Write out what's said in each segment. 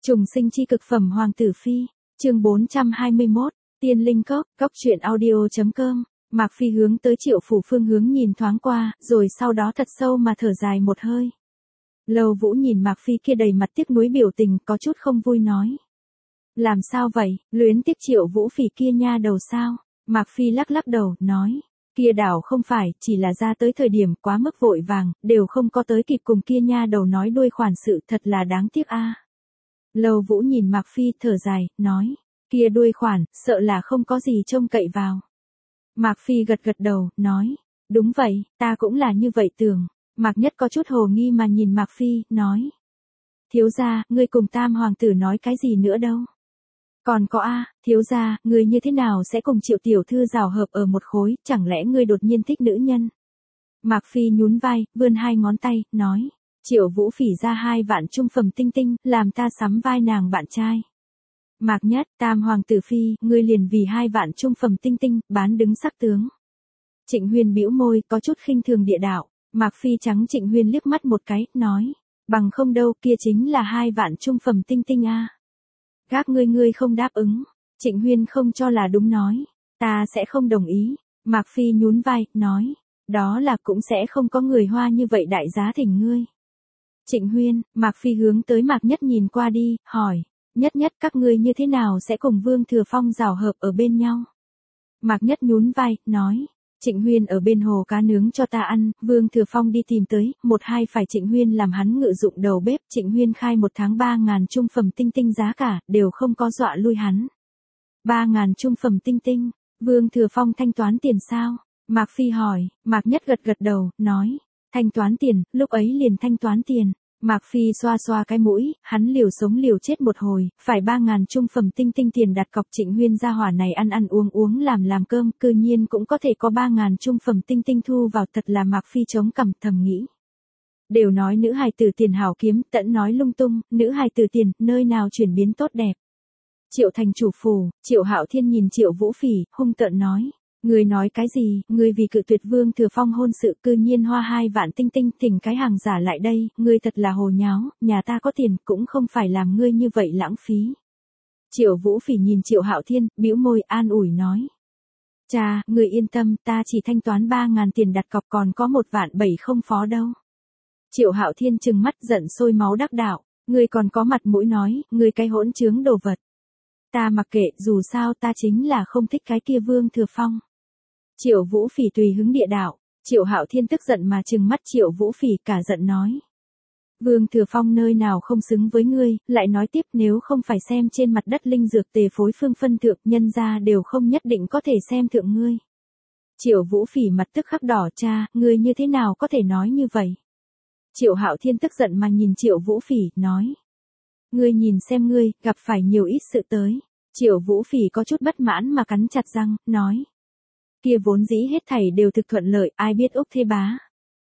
Trùng sinh chi cực phẩm Hoàng tử phi, chương 421, Tiên Linh Cốc, cốc truyện audio.com. Mạc Phi hướng tới Triệu phủ phương hướng nhìn thoáng qua, rồi sau đó thật sâu mà thở dài một hơi. Lầu Vũ nhìn Mạc Phi kia đầy mặt tiếc nuối biểu tình, có chút không vui nói. Làm sao vậy, luyến tiếc Triệu Vũ Phỉ kia nha đầu sao? Mạc Phi lắc lắc đầu, nói. Kia đảo không phải, chỉ là ra tới thời điểm quá mức vội vàng, đều không có tới kịp cùng kia nha đầu nói đuôi khoản sự, thật là đáng tiếc a. Lầu Vũ nhìn Mạc Phi thở dài, nói. Kia đuôi khoản, sợ là không có gì trông cậy vào. Mạc Phi gật gật đầu, nói. Đúng vậy, ta cũng là như vậy tưởng. Mạc Nhất có chút hồ nghi mà nhìn Mạc Phi, nói. Thiếu gia, ngươi cùng Tam hoàng tử nói cái gì nữa đâu? Còn có thiếu gia, ngươi như thế nào sẽ cùng Triệu tiểu thư rào hợp ở một khối, chẳng lẽ ngươi đột nhiên thích nữ nhân? Mạc Phi nhún vai, vươn hai ngón tay, nói. Triệu Vũ Phỉ ra 2 vạn trung phẩm tinh tinh, làm ta sắm vai nàng bạn trai. Mạc Nhất, Tam hoàng tử phi, ngươi liền vì 2 vạn trung phẩm tinh tinh, bán đứng sắc tướng. Trịnh Huyên bĩu môi, có chút khinh thường địa đạo. Mạc Phi trắng Trịnh Huyên liếc mắt một cái, nói. Bằng không đâu, kia chính là 2 vạn trung phẩm tinh tinh a. Các ngươi không đáp ứng. Trịnh Huyên không cho là đúng nói. Ta sẽ không đồng ý. Mạc Phi nhún vai, nói. Đó là cũng sẽ không có người hoa như vậy đại giá thỉnh ngươi. Trịnh Huyên, Mạc Phi hướng tới Mạc Nhất nhìn qua đi, hỏi. Nhất các ngươi như thế nào sẽ cùng Vương Thừa Phong rào hợp ở bên nhau? Mạc Nhất nhún vai, nói. Trịnh Huyên ở bên hồ cá nướng cho ta ăn, Vương Thừa Phong đi tìm tới, 1-2 phải Trịnh Huyên làm hắn ngự dụng đầu bếp, Trịnh Huyên khai 1 tháng 3.000 trung phẩm tinh tinh giá cả, đều không có dọa lui hắn. 3.000 trung phẩm tinh tinh, Vương Thừa Phong thanh toán tiền sao? Mạc Phi hỏi, Mạc Nhất gật đầu, nói. Thanh toán tiền, lúc ấy liền thanh toán tiền. Mạc Phi xoa xoa cái mũi, hắn liều sống liều chết một hồi, phải 3.000 trung phẩm tinh tinh tiền đặt cọc. Trịnh Huyên gia hỏa này ăn uống làm cơm, cư nhiên cũng có thể có 3.000 trung phẩm tinh tinh thu vào, thật là Mạc Phi chống cằm thầm nghĩ. Đều nói nữ hài tử tiền hảo kiếm, tẫn nói lung tung, nữ hài tử tiền, nơi nào chuyển biến tốt đẹp. Triệu thành chủ phủ, Triệu Hạo Thiên nhìn Triệu Vũ Phỉ, hung tợn nói. Ngươi nói cái gì, ngươi vì cự tuyệt Vương Thừa Phong hôn sự cư nhiên hoa 2 vạn tinh tinh thỉnh cái hàng giả lại đây, ngươi thật là hồ nháo, nhà ta có tiền cũng không phải làm ngươi như vậy lãng phí. Triệu Vũ Phỉ nhìn Triệu Hạo Thiên, bĩu môi an ủi nói. Cha, ngươi yên tâm, ta chỉ thanh toán 3.000 tiền đặt cọc, còn có 1 vạn 7 không phó đâu. Triệu Hạo Thiên trừng mắt giận sôi máu đắc đạo, ngươi còn có mặt mũi nói, ngươi cái hỗn trướng đồ vật. Ta mặc kệ, dù sao ta chính là không thích cái kia Vương Thừa Phong. Triệu Vũ Phỉ tùy hứng địa đạo. Triệu Hạo Thiên tức giận mà trừng mắt Triệu Vũ Phỉ, cả giận nói. Vương Thừa Phong nơi nào không xứng với ngươi, lại nói tiếp, nếu không phải xem trên mặt đất linh dược tề phối phương phân thượng, nhân gia đều không nhất định có thể xem thượng ngươi. Triệu Vũ Phỉ mặt tức khắc đỏ, cha, ngươi như thế nào có thể nói như vậy? Triệu Hạo Thiên tức giận mà nhìn Triệu Vũ Phỉ, nói. Ngươi nhìn xem ngươi, gặp phải nhiều ít sự tới. Triệu Vũ Phỉ có chút bất mãn mà cắn chặt răng, nói. Kia vốn dĩ hết thảy đều thực thuận lợi, ai biết Úc Thế Bá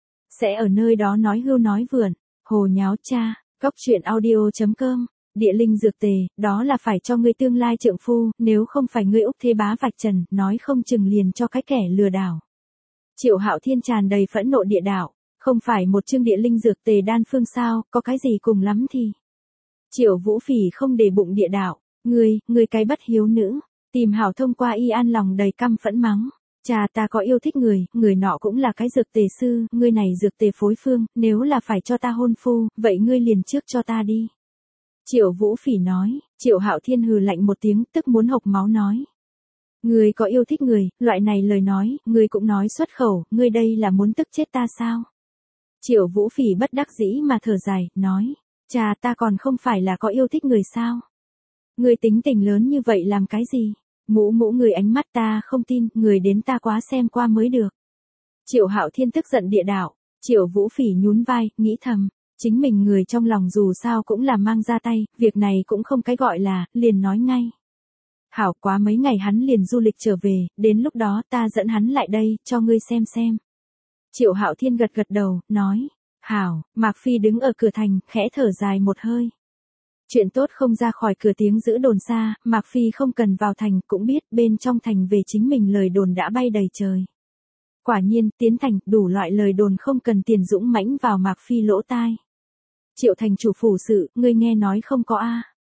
sẽ ở nơi đó nói hưu nói vượn, hồ nháo cha. cốc truyện audio.com. Địa linh dược tề, đó là phải cho ngươi tương lai trượng phu, nếu không phải ngươi Úc Thế Bá vạch trần, nói không chừng liền cho cái kẻ lừa đảo. Triệu Hạo Thiên tràn đầy phẫn nộ địa đạo, không phải một chương địa linh dược tề đan phương sao, có cái gì cùng lắm thì. Triệu Vũ Phỉ không để bụng địa đạo, ngươi cái bất hiếu nữ, tìm hảo thông qua y an lòng đầy căm phẫn mắng. Cha, ta có yêu thích người nọ cũng là cái dược tề sư, ngươi này dược tề phối phương, nếu là phải cho ta hôn phu, vậy ngươi liền trước cho ta đi. Triệu Vũ Phỉ nói. Triệu Hạo Thiên hừ lạnh một tiếng, tức muốn hộc máu nói. Ngươi có yêu thích loại này lời nói, ngươi cũng nói xuất khẩu, ngươi đây là muốn tức chết ta sao? Triệu Vũ Phỉ bất đắc dĩ mà thở dài, nói. Cha, ta còn không phải là có yêu thích người sao? Ngươi tính tình lớn như vậy làm cái gì? Mũ người ánh mắt ta không tin, người đến ta quá xem qua mới được. Triệu Hạo Thiên tức giận địa đạo. Triệu Vũ Phỉ nhún vai, nghĩ thầm. Chính mình người trong lòng dù sao cũng là mang ra tay, việc này cũng không cái gọi là, liền nói ngay. Hảo, quá mấy ngày hắn liền du lịch trở về, đến lúc đó ta dẫn hắn lại đây, cho ngươi xem. Triệu Hạo Thiên gật đầu, nói. Hảo. Mạc Phi đứng ở cửa thành, khẽ thở dài một hơi. Chuyện tốt không ra khỏi cửa tiếng giữ đồn xa, Mạc Phi không cần vào thành, cũng biết bên trong thành về chính mình lời đồn đã bay đầy trời. Quả nhiên, tiến thành, đủ loại lời đồn không cần tiền dũng mãnh vào Mạc Phi lỗ tai. Triệu thành chủ phủ sự, ngươi nghe nói không có a?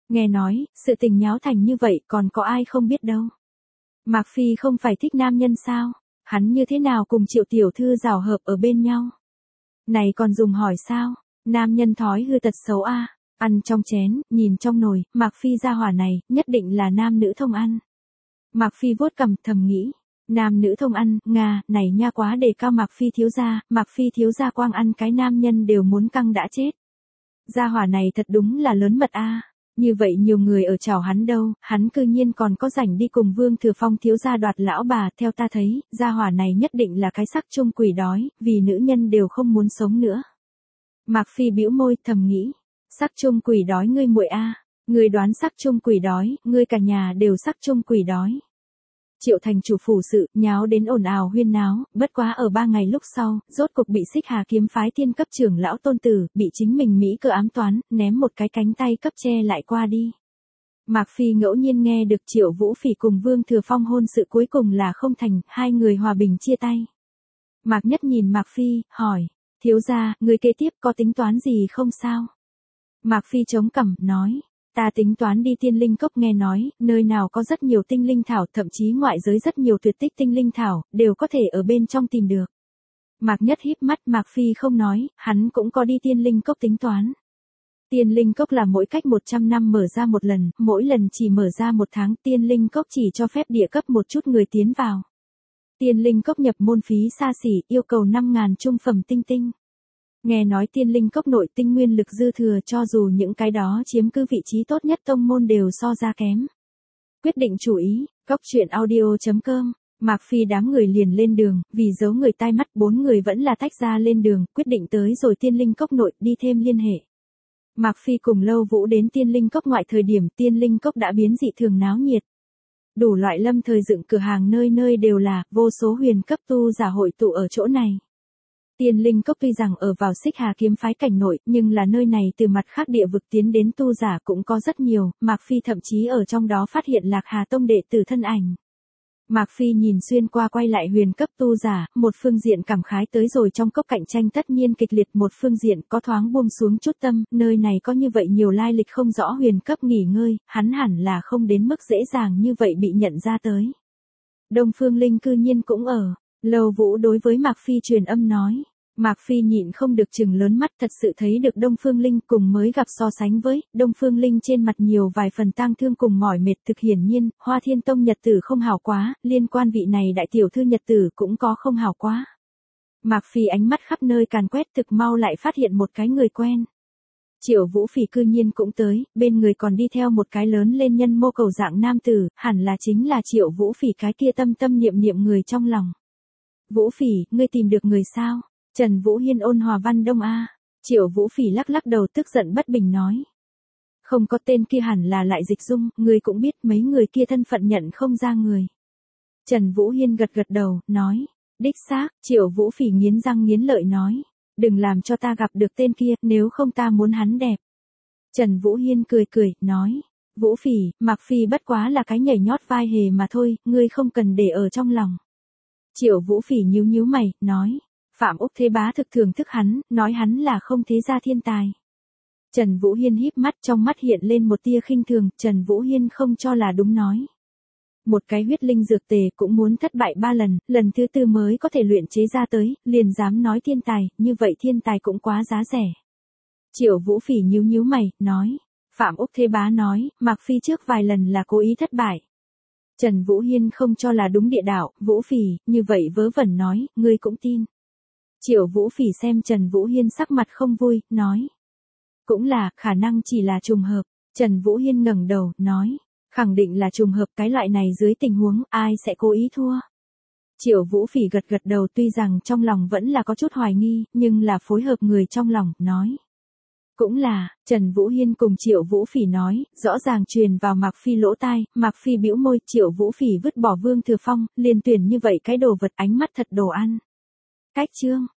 Nghe nói, sự tình nháo thành như vậy còn có ai không biết đâu. Mạc Phi không phải thích nam nhân sao? Hắn như thế nào cùng Triệu tiểu thư rào hợp ở bên nhau? Này còn dùng hỏi sao? Nam nhân thói hư tật xấu a. Ăn trong chén, nhìn trong nồi, Mạc Phi gia hỏa này, nhất định là nam nữ thông ăn. Mạc Phi vuốt cằm thầm nghĩ. Nam nữ thông ăn, Nga, này nha quá đề cao Mạc Phi thiếu gia quang ăn cái nam nhân đều muốn căng đã chết. Gia hỏa này thật đúng là lớn mật a. Như vậy nhiều người ở chào hắn đâu, hắn cư nhiên còn có rảnh đi cùng Vương Thừa Phong thiếu gia đoạt lão bà, theo ta thấy, gia hỏa này nhất định là cái sắc chung quỷ đói, vì nữ nhân đều không muốn sống nữa. Mạc Phi bĩu môi, thầm nghĩ, sắc chung quỷ đói ngươi muội a, ngươi đoán sắc chung quỷ đói, ngươi cả nhà đều sắc chung quỷ đói. Triệu thành chủ phủ sự, nháo đến ồn ào huyên náo, bất quá ở 3 ngày lúc sau, rốt cục bị Xích Hà kiếm phái thiên cấp trưởng lão tôn tử, bị chính mình Mỹ cơ ám toán, ném một cái cánh tay cấp che lại qua đi. Mạc Phi ngẫu nhiên nghe được Triệu Vũ Phỉ cùng Vương Thừa Phong hôn sự cuối cùng là không thành, hai người hòa bình chia tay. Mạc Nhất nhìn Mạc Phi, hỏi, thiếu gia, người kế tiếp có tính toán gì không sao? Mạc Phi chống cằm, nói. Ta tính toán đi Tiên Linh Cốc, nghe nói, nơi nào có rất nhiều tinh linh thảo, thậm chí ngoại giới rất nhiều tuyệt tích tinh linh thảo, đều có thể ở bên trong tìm được. Mạc Nhất híp mắt, Mạc Phi không nói, hắn cũng có đi Tiên Linh Cốc tính toán. Tiên Linh Cốc là mỗi cách 100 năm mở ra một lần, mỗi lần chỉ mở ra 1 tháng, Tiên Linh Cốc chỉ cho phép địa cấp một chút người tiến vào. Tiên Linh Cốc nhập môn phí xa xỉ, yêu cầu 5.000 trung phẩm tinh tinh. Nghe nói Tiên Linh Cốc nội tinh nguyên lực dư thừa, cho dù những cái đó chiếm cứ vị trí tốt nhất tông môn đều so ra kém. Quyết định chủ ý, coctruyện.audio.com, Mạc Phi đám người liền lên đường, vì giấu người tai mắt 4 người vẫn là tách ra lên đường, quyết định tới rồi Tiên Linh Cốc nội đi thêm liên hệ. Mạc Phi cùng Lâu Vũ đến Tiên Linh Cốc ngoại, thời điểm Tiên Linh Cốc đã biến dị thường náo nhiệt. Đủ loại lâm thời dựng cửa hàng nơi nơi đều là, vô số huyền cấp tu giả hội tụ ở chỗ này. Tiên Linh Cốc tuy rằng ở vào Xích Hà kiếm phái cảnh nội, nhưng là nơi này từ mặt khác địa vực tiến đến tu giả cũng có rất nhiều, Mạc Phi thậm chí ở trong đó phát hiện Lạc Hà Tông đệ tử thân ảnh. Mạc Phi nhìn xuyên qua quay lại huyền cấp tu giả, một phương diện cảm khái tới rồi trong cốc cạnh tranh tất nhiên kịch liệt, một phương diện có thoáng buông xuống chút tâm, nơi này có như vậy nhiều lai lịch không rõ huyền cấp nghỉ ngơi, hắn hẳn là không đến mức dễ dàng như vậy bị nhận ra tới. Đông Phương Linh cư nhiên cũng ở. Lâu Vũ đối với Mạc Phi truyền âm nói. Mạc Phi nhịn không được chừng lớn mắt, thật sự thấy được Đông Phương Linh cùng mới gặp so sánh với, Đông Phương Linh trên mặt nhiều vài phần tang thương cùng mỏi mệt, thực hiển nhiên, Hoa Thiên Tông nhật tử không hảo quá, liên quan vị này đại tiểu thư nhật tử cũng có không hảo quá. Mạc Phi ánh mắt khắp nơi càn quét, thực mau lại phát hiện một cái người quen. Triệu Vũ Phỉ cư nhiên cũng tới, bên người còn đi theo một cái lớn lên nhân mô cầu dạng nam tử, hẳn là chính là Triệu Vũ Phỉ cái kia tâm tâm niệm niệm người trong lòng. Vũ Phỉ, ngươi tìm được người sao? Trần Vũ Hiên ôn hòa văn đông a. Triệu Vũ Phỉ lắc lắc đầu tức giận bất bình nói. Không có tên kia hẳn là Lại Dịch Dung, ngươi cũng biết mấy người kia thân phận nhận không ra người. Trần Vũ Hiên gật gật đầu, nói. Đích xác, Triệu Vũ Phỉ nghiến răng nghiến lợi nói. Đừng làm cho ta gặp được tên kia, nếu không ta muốn hắn đẹp. Trần Vũ Hiên cười cười, nói. Vũ Phỉ, Mạc Phi bất quá là cái nhảy nhót vai hề mà thôi, ngươi không cần để ở trong lòng. Triệu Vũ Phỉ nhíu nhíu mày, nói. Phạm Úc Thế Bá thực thưởng thức hắn, nói hắn là không thế gia thiên tài. Trần Vũ Hiên híp mắt, trong mắt hiện lên một tia khinh thường, Trần Vũ Hiên không cho là đúng nói. Một cái huyết linh dược tề cũng muốn thất bại 3 lần, lần thứ 4 mới có thể luyện chế ra tới, liền dám nói thiên tài, như vậy thiên tài cũng quá giá rẻ. Triệu Vũ Phỉ nhíu nhíu mày, nói. Phạm Úc Thế Bá nói, Mạc Phi trước vài lần là cố ý thất bại. Trần Vũ Hiên không cho là đúng địa đạo, Vũ Phỉ, như vậy vớ vẩn nói, ngươi cũng tin. Triệu Vũ Phỉ xem Trần Vũ Hiên sắc mặt không vui, nói. Cũng là, khả năng chỉ là trùng hợp. Trần Vũ Hiên ngẩng đầu, nói. Khẳng định là trùng hợp, cái loại này dưới tình huống, ai sẽ cố ý thua. Triệu Vũ Phỉ gật gật đầu, tuy rằng trong lòng vẫn là có chút hoài nghi, nhưng là phối hợp người trong lòng, nói. Cũng là, Trần Vũ Hiên cùng Triệu Vũ Phỉ nói, rõ ràng truyền vào Mạc Phi lỗ tai, Mạc Phi bĩu môi, Triệu Vũ Phỉ vứt bỏ Vương Thừa Phong, liền tuyển như vậy cái đồ vật, ánh mắt thật đồ ăn. Cách chương